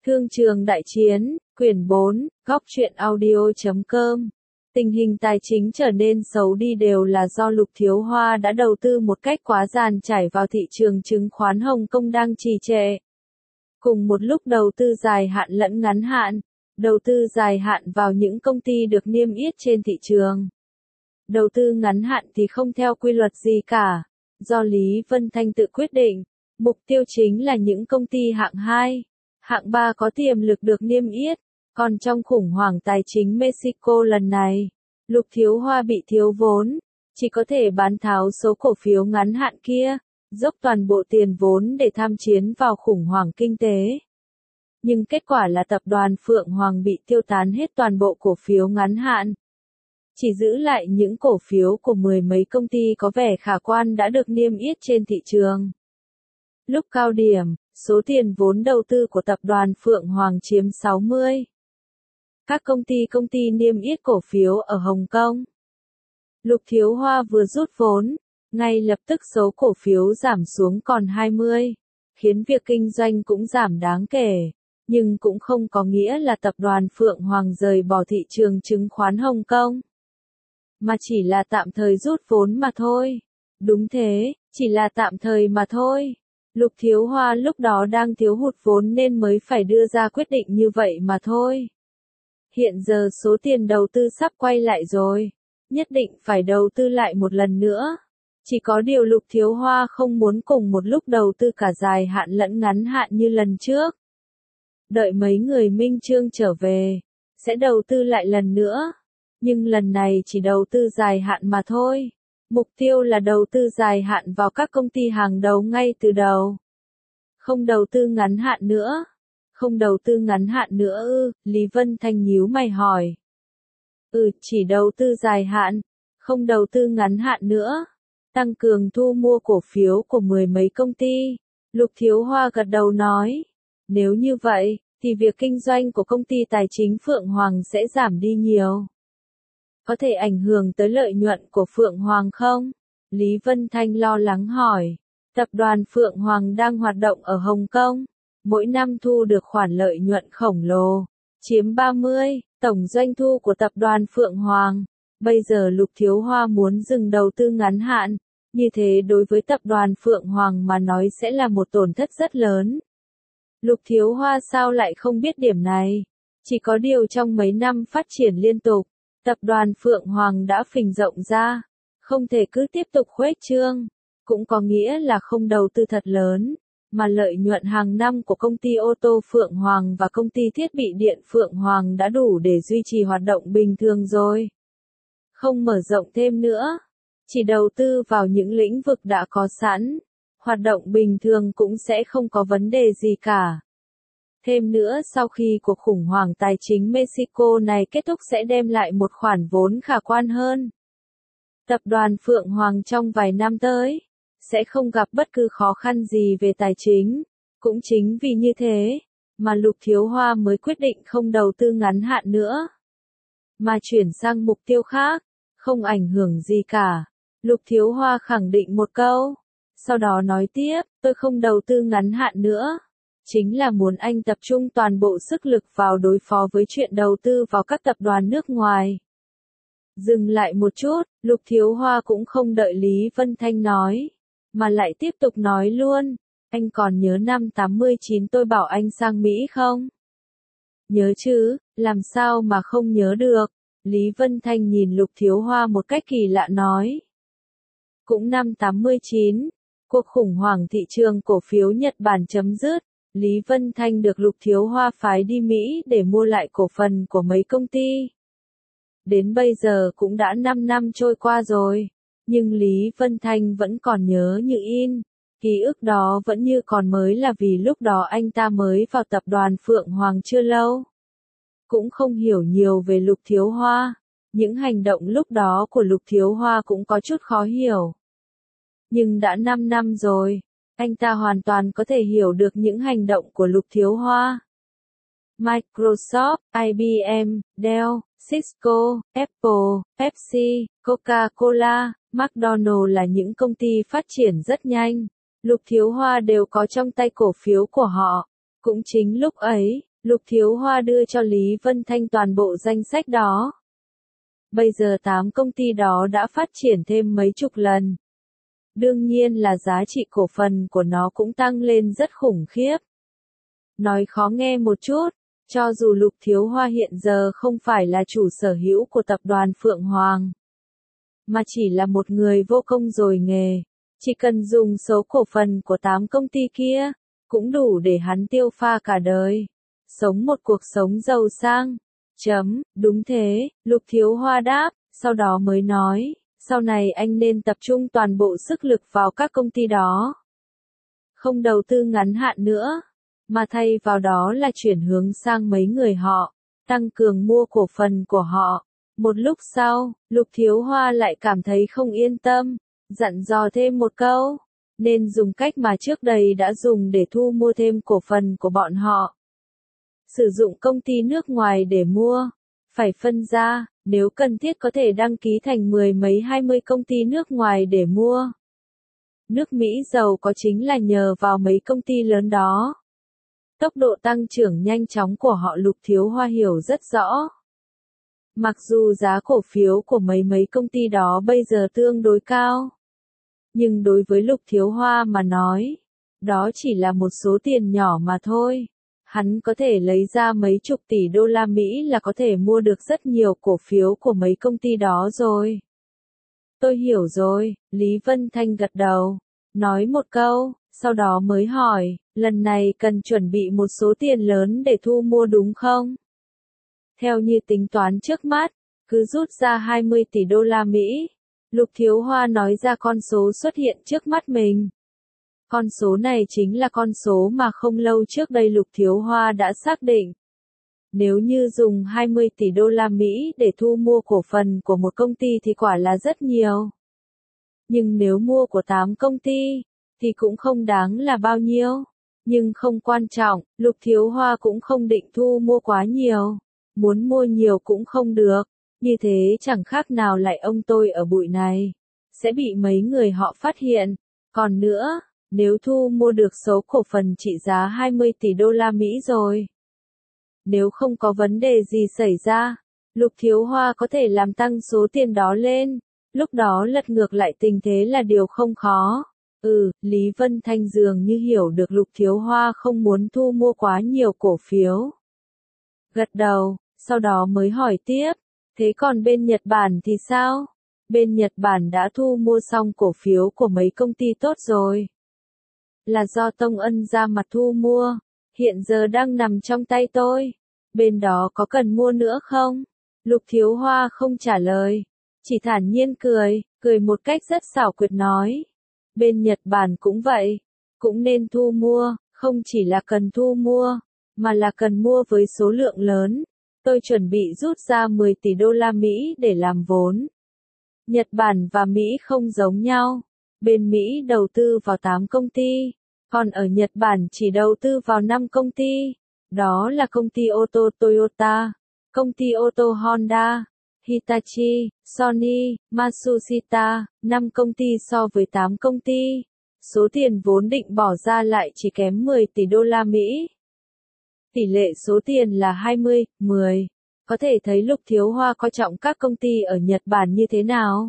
Thương trường đại chiến, quyển 4, góc truyện audio.com. Tình hình tài chính trở nên xấu đi đều là do Lục Thiếu Hoa đã đầu tư một cách quá dàn trải vào thị trường chứng khoán Hồng Kông đang trì trệ. Cùng một lúc đầu tư dài hạn lẫn ngắn hạn, đầu tư dài hạn vào những công ty được niêm yết trên thị trường. Đầu tư ngắn hạn thì không theo quy luật gì cả, do Lý Vân Thanh tự quyết định, mục tiêu chính là những công ty hạng 2, hạng 3 có tiềm lực được niêm yết. Còn trong khủng hoảng tài chính Mexico lần này, Lục Thiếu Hoa bị thiếu vốn, chỉ có thể bán tháo số cổ phiếu ngắn hạn kia, dốc toàn bộ tiền vốn để tham chiến vào khủng hoảng kinh tế. Nhưng kết quả là tập đoàn Phượng Hoàng bị tiêu tán hết toàn bộ cổ phiếu ngắn hạn. Chỉ giữ lại những cổ phiếu của mười mấy công ty có vẻ khả quan đã được niêm yết trên thị trường. Lúc cao điểm, số tiền vốn đầu tư của tập đoàn Phượng Hoàng chiếm 60. Các công ty niêm yết cổ phiếu ở Hồng Kông. Lục Thiếu Hoa vừa rút vốn, ngay lập tức số cổ phiếu giảm xuống còn 20, khiến việc kinh doanh cũng giảm đáng kể, nhưng cũng không có nghĩa là tập đoàn Phượng Hoàng rời bỏ thị trường chứng khoán Hồng Kông, mà chỉ là tạm thời rút vốn mà thôi. Đúng thế, chỉ là tạm thời mà thôi. Lục Thiếu Hoa lúc đó đang thiếu hụt vốn nên mới phải đưa ra quyết định như vậy mà thôi. Hiện giờ số tiền đầu tư sắp quay lại rồi, nhất định phải đầu tư lại một lần nữa. Chỉ có điều Lục Thiếu Hoa không muốn cùng một lúc đầu tư cả dài hạn lẫn ngắn hạn như lần trước. Đợi mấy người minh chương trở về, sẽ đầu tư lại lần nữa. Nhưng lần này chỉ đầu tư dài hạn mà thôi. Mục tiêu là đầu tư dài hạn vào các công ty hàng đầu ngay từ đầu. Không đầu tư ngắn hạn nữa. Không đầu tư ngắn hạn nữa ư? Lý Vân Thanh nhíu mày hỏi. Chỉ đầu tư dài hạn, không đầu tư ngắn hạn nữa. Tăng cường thu mua cổ phiếu của mười mấy công ty. Lục Thiếu Hoa gật đầu nói. Nếu như vậy, thì việc kinh doanh của công ty tài chính Phượng Hoàng sẽ giảm đi nhiều. Có thể ảnh hưởng tới lợi nhuận của Phượng Hoàng không? Lý Vân Thanh lo lắng hỏi. Tập đoàn Phượng Hoàng đang hoạt động ở Hồng Kông, mỗi năm thu được khoản lợi nhuận khổng lồ, chiếm 30, tổng doanh thu của tập đoàn Phượng Hoàng. Bây giờ Lục Thiếu Hoa muốn dừng đầu tư ngắn hạn, như thế đối với tập đoàn Phượng Hoàng mà nói sẽ là một tổn thất rất lớn. Lục Thiếu Hoa sao lại không biết điểm này? Chỉ có điều trong mấy năm phát triển liên tục, tập đoàn Phượng Hoàng đã phình rộng ra, không thể cứ tiếp tục khuếch trương, cũng có nghĩa là không đầu tư thật lớn, mà lợi nhuận hàng năm của công ty ô tô Phượng Hoàng và công ty thiết bị điện Phượng Hoàng đã đủ để duy trì hoạt động bình thường rồi. Không mở rộng thêm nữa, chỉ đầu tư vào những lĩnh vực đã có sẵn, hoạt động bình thường cũng sẽ không có vấn đề gì cả. Thêm nữa sau khi cuộc khủng hoảng tài chính Mexico này kết thúc sẽ đem lại một khoản vốn khả quan hơn. Tập đoàn Phượng Hoàng trong vài năm tới, sẽ không gặp bất cứ khó khăn gì về tài chính. Cũng chính vì như thế, mà Lục Thiếu Hoa mới quyết định không đầu tư ngắn hạn nữa, mà chuyển sang mục tiêu khác, không ảnh hưởng gì cả. Lục Thiếu Hoa khẳng định một câu, sau đó nói tiếp, tôi không đầu tư ngắn hạn nữa. Chính là muốn anh tập trung toàn bộ sức lực vào đối phó với chuyện đầu tư vào các tập đoàn nước ngoài. Dừng lại một chút, Lục Thiếu Hoa cũng không đợi Lý Vân Thanh nói, mà lại tiếp tục nói luôn, anh còn nhớ năm 89 tôi bảo anh sang Mỹ không? Nhớ chứ, làm sao mà không nhớ được? Lý Vân Thanh nhìn Lục Thiếu Hoa một cách kỳ lạ nói. Cũng năm 89, cuộc khủng hoảng thị trường cổ phiếu Nhật Bản chấm dứt. Lý Vân Thanh được Lục Thiếu Hoa phái đi Mỹ để mua lại cổ phần của mấy công ty. Đến bây giờ cũng đã 5 năm trôi qua rồi, nhưng Lý Vân Thanh vẫn còn nhớ như in. Ký ức đó vẫn như còn mới là vì lúc đó anh ta mới vào tập đoàn Phượng Hoàng chưa lâu. Cũng không hiểu nhiều về Lục Thiếu Hoa, những hành động lúc đó của Lục Thiếu Hoa cũng có chút khó hiểu. Nhưng đã 5 năm rồi, anh ta hoàn toàn có thể hiểu được những hành động của Lục Thiếu Hoa. Microsoft, IBM, Dell, Cisco, Apple, Pepsi, Coca-Cola, McDonald's là những công ty phát triển rất nhanh. Lục Thiếu Hoa đều có trong tay cổ phiếu của họ. Cũng chính lúc ấy, Lục Thiếu Hoa đưa cho Lý Vân Thanh toàn bộ danh sách đó. Bây giờ 8 công ty đó đã phát triển thêm mấy chục lần. Đương nhiên là giá trị cổ phần của nó cũng tăng lên rất khủng khiếp. Nói khó nghe một chút, cho dù Lục Thiếu Hoa hiện giờ không phải là chủ sở hữu của tập đoàn Phượng Hoàng, mà chỉ là một người vô công rồi nghề, chỉ cần dùng số cổ phần của 8 công ty kia, cũng đủ để hắn tiêu pha cả đời, sống một cuộc sống giàu sang. Đúng thế, Lục Thiếu Hoa đáp, sau đó mới nói, sau này anh nên tập trung toàn bộ sức lực vào các công ty đó. Không đầu tư ngắn hạn nữa, mà thay vào đó là chuyển hướng sang mấy người họ, tăng cường mua cổ phần của họ. Một lúc sau, Lục Thiếu Hoa lại cảm thấy không yên tâm, dặn dò thêm một câu, nên dùng cách mà trước đây đã dùng để thu mua thêm cổ phần của bọn họ. Sử dụng công ty nước ngoài để mua, phải phân ra, nếu cần thiết có thể đăng ký thành 10 mấy 20 công ty nước ngoài để mua. Nước Mỹ giàu có chính là nhờ vào mấy công ty lớn đó. Tốc độ tăng trưởng nhanh chóng của họ Lục Thiếu Hoa hiểu rất rõ. Mặc dù giá cổ phiếu của mấy công ty đó bây giờ tương đối cao, nhưng đối với Lục Thiếu Hoa mà nói, đó chỉ là một số tiền nhỏ mà thôi. Hắn có thể lấy ra mấy chục tỷ đô la Mỹ là có thể mua được rất nhiều cổ phiếu của mấy công ty đó rồi. Tôi hiểu rồi, Lý Vân Thanh gật đầu, nói một câu, sau đó mới hỏi, lần này cần chuẩn bị một số tiền lớn để thu mua đúng không? Theo như tính toán trước mắt, cứ rút ra 20 tỷ đô la Mỹ. Lục Thiếu Hoa nói ra con số xuất hiện trước mắt mình. Con số này chính là con số mà không lâu trước đây Lục Thiếu Hoa đã xác định. Nếu như dùng 20 tỷ đô la Mỹ để thu mua cổ phần của một công ty thì quả là rất nhiều. Nhưng nếu mua của 8 công ty, thì cũng không đáng là bao nhiêu. Nhưng không quan trọng, Lục Thiếu Hoa cũng không định thu mua quá nhiều. Muốn mua nhiều cũng không được. Như thế chẳng khác nào lại ông tôi ở bụi này. Sẽ bị mấy người họ phát hiện. Còn nữa, nếu thu mua được số cổ phần trị giá 20 tỷ đô la Mỹ rồi. Nếu không có vấn đề gì xảy ra, Lục Thiếu Hoa có thể làm tăng số tiền đó lên. Lúc đó lật ngược lại tình thế là điều không khó. Lý Vân Thanh dường như hiểu được Lục Thiếu Hoa không muốn thu mua quá nhiều cổ phiếu. Gật đầu, sau đó mới hỏi tiếp, thế còn bên Nhật Bản thì sao? Bên Nhật Bản đã thu mua xong cổ phiếu của mấy công ty tốt rồi. Là do Tông Ân ra mặt thu mua, hiện giờ đang nằm trong tay tôi. Bên đó có cần mua nữa không? Lục Thiếu Hoa không trả lời, chỉ thản nhiên cười một cách rất xảo quyệt nói. Bên Nhật Bản cũng vậy, cũng nên thu mua, không chỉ là cần thu mua, mà là cần mua với số lượng lớn. Tôi chuẩn bị rút ra 10 tỷ đô la Mỹ để làm vốn. Nhật Bản và Mỹ không giống nhau. Bên Mỹ đầu tư vào 8 công ty, còn ở Nhật Bản chỉ đầu tư vào 5 công ty. Đó là công ty ô tô Toyota, công ty ô tô Honda, Hitachi, Sony, Matsushita, 5 công ty so với 8 công ty. Số tiền vốn định bỏ ra lại chỉ kém 10 tỷ đô la Mỹ. Tỷ lệ số tiền là 20-10. Có thể thấy Lục Thiếu Hoa coi trọng các công ty ở Nhật Bản như thế nào.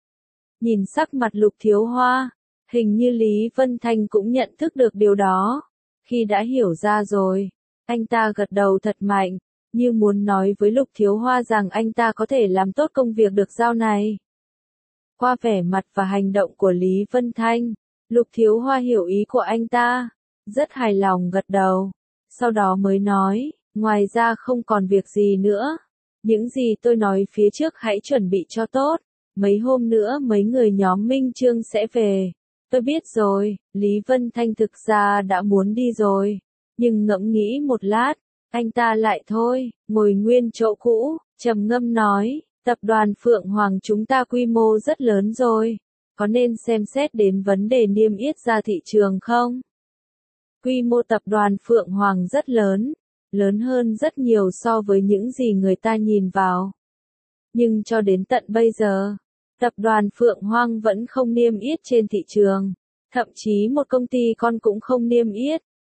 Nhìn sắc mặt Lục Thiếu Hoa, hình như Lý Vân Thanh cũng nhận thức được điều đó. Khi đã hiểu ra rồi, anh ta gật đầu thật mạnh, như muốn nói với Lục Thiếu Hoa rằng anh ta có thể làm tốt công việc được giao này. Qua vẻ mặt và hành động của Lý Vân Thanh, Lục Thiếu Hoa hiểu ý của anh ta, rất hài lòng gật đầu. Sau đó mới nói, ngoài ra không còn việc gì nữa. Những gì tôi nói phía trước hãy chuẩn bị cho tốt. Mấy hôm nữa mấy người nhóm Minh Chương sẽ về. Tôi biết rồi, Lý Vân Thanh thực ra đã muốn đi rồi. Nhưng ngẫm nghĩ một lát, anh ta lại thôi, ngồi nguyên chỗ cũ, trầm ngâm nói, tập đoàn Phượng Hoàng chúng ta quy mô rất lớn rồi. Có nên xem xét đến vấn đề niêm yết ra thị trường không? Quy mô tập đoàn Phượng Hoàng rất lớn, lớn hơn rất nhiều so với những gì người ta nhìn vào. Nhưng cho đến tận bây giờ, tập đoàn Phượng Hoàng vẫn không niêm yết trên thị trường, thậm chí một công ty con cũng không niêm yết.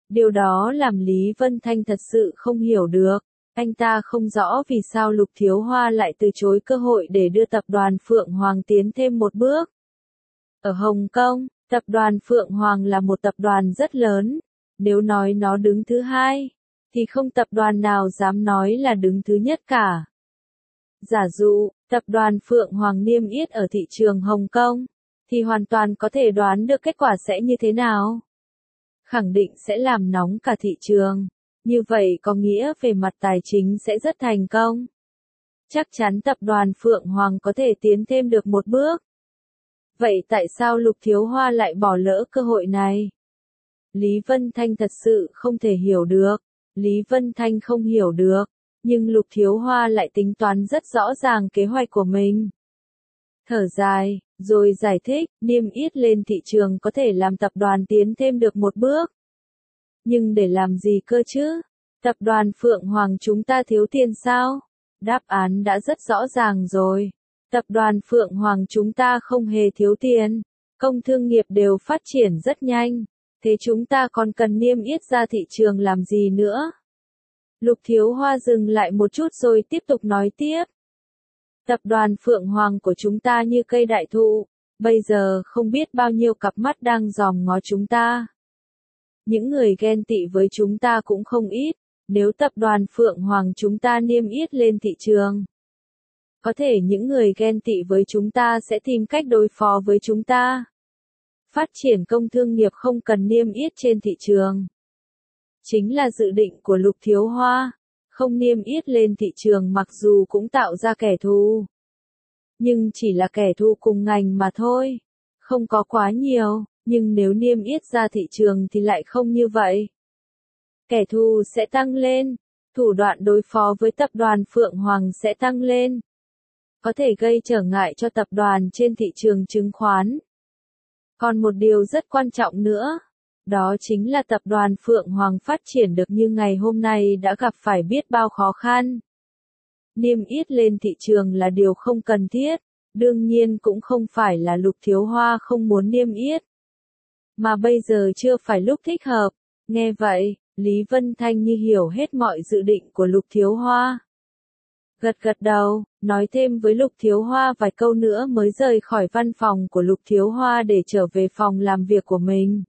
Điều đó làm Lý Vân Thanh thật sự không hiểu được. Anh ta không rõ vì sao Lục Thiếu Hoa lại từ chối cơ hội để đưa tập đoàn Phượng Hoàng tiến thêm một bước. Ở Hồng Kông, tập đoàn Phượng Hoàng là một tập đoàn rất lớn. Nếu nói nó đứng thứ hai, thì không tập đoàn nào dám nói là đứng thứ nhất cả. Giả dụ, tập đoàn Phượng Hoàng niêm yết ở thị trường Hồng Kông, thì hoàn toàn có thể đoán được kết quả sẽ như thế nào. Khẳng định sẽ làm nóng cả thị trường. Như vậy có nghĩa về mặt tài chính sẽ rất thành công. Chắc chắn tập đoàn Phượng Hoàng có thể tiến thêm được một bước. Vậy tại sao Lục Thiếu Hoa lại bỏ lỡ cơ hội này? Lý Vân Thanh thật sự không thể hiểu được. Lý Vân Thanh không hiểu được, nhưng Lục Thiếu Hoa lại tính toán rất rõ ràng kế hoạch của mình. Thở dài, rồi giải thích, niêm yết lên thị trường có thể làm tập đoàn tiến thêm được một bước. Nhưng để làm gì cơ chứ? Tập đoàn Phượng Hoàng chúng ta thiếu tiền sao? Đáp án đã rất rõ ràng rồi. Tập đoàn Phượng Hoàng chúng ta không hề thiếu tiền. Công thương nghiệp đều phát triển rất nhanh. Thế chúng ta còn cần niêm yết ra thị trường làm gì nữa? Lục Thiếu Hoa dừng lại một chút rồi tiếp tục nói tiếp. Tập đoàn Phượng Hoàng của chúng ta như cây đại thụ. Bây giờ không biết bao nhiêu cặp mắt đang dòm ngó chúng ta. Những người ghen tị với chúng ta cũng không ít. Nếu tập đoàn Phượng Hoàng chúng ta niêm yết lên thị trường, có thể những người ghen tị với chúng ta sẽ tìm cách đối phó với chúng ta. Phát triển công thương nghiệp không cần niêm yết trên thị trường. Chính là dự định của Lục Thiếu Hoa. Không niêm yết lên thị trường mặc dù cũng tạo ra kẻ thù. Nhưng chỉ là kẻ thù cùng ngành mà thôi. Không có quá nhiều, nhưng nếu niêm yết ra thị trường thì lại không như vậy. Kẻ thù sẽ tăng lên, thủ đoạn đối phó với tập đoàn Phượng Hoàng sẽ tăng lên. Có thể gây trở ngại cho tập đoàn trên thị trường chứng khoán. Còn một điều rất quan trọng nữa, đó chính là tập đoàn Phượng Hoàng phát triển được như ngày hôm nay đã gặp phải biết bao khó khăn. Niêm yết lên thị trường là điều không cần thiết, đương nhiên cũng không phải là Lục Thiếu Hoa không muốn niêm yết. Mà bây giờ chưa phải lúc thích hợp. Nghe vậy, Lý Vân Thanh như hiểu hết mọi dự định của Lục Thiếu Hoa. Gật gật đầu, nói thêm với Lục Thiếu Hoa vài câu nữa mới rời khỏi văn phòng của Lục Thiếu Hoa để trở về phòng làm việc của mình.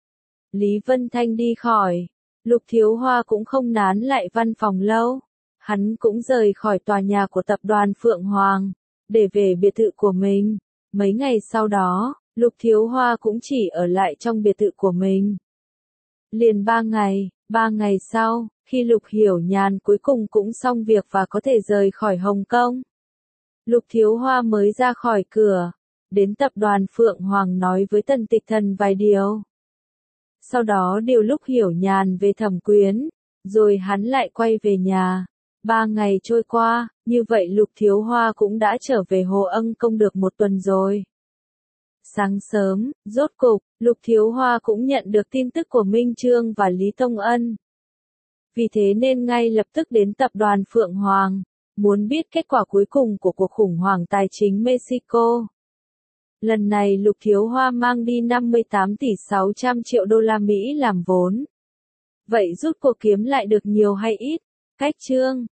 Lý Vân Thanh đi khỏi, Lục Thiếu Hoa cũng không nán lại văn phòng lâu. Hắn cũng rời khỏi tòa nhà của tập đoàn Phượng Hoàng, để về biệt thự của mình. Mấy ngày sau đó, Lục Thiếu Hoa cũng chỉ ở lại trong biệt thự của mình. Liền 3 ngày sau, khi Lục Hiểu Nhàn cuối cùng cũng xong việc và có thể rời khỏi Hồng Kông, Lục Thiếu Hoa mới ra khỏi cửa, đến tập đoàn Phượng Hoàng nói với Tần Tịch Thần vài điều. Sau đó điều Lục Hiểu Nhàn về Thẩm Quyến, rồi hắn lại quay về nhà. 3 ngày trôi qua, như vậy Lục Thiếu Hoa cũng đã trở về Hồ Ân Công được một tuần rồi. Sáng sớm, rốt cục, Lục Thiếu Hoa cũng nhận được tin tức của Minh Chương và Lý Tông Ân. Vì thế nên ngay lập tức đến tập đoàn Phượng Hoàng, muốn biết kết quả cuối cùng của cuộc khủng hoảng tài chính Mexico. Lần này Lục Thiếu Hoa mang đi 58 tỷ 600 triệu đô la Mỹ làm vốn. Vậy rút cuộc kiếm lại được nhiều hay ít? Cách chương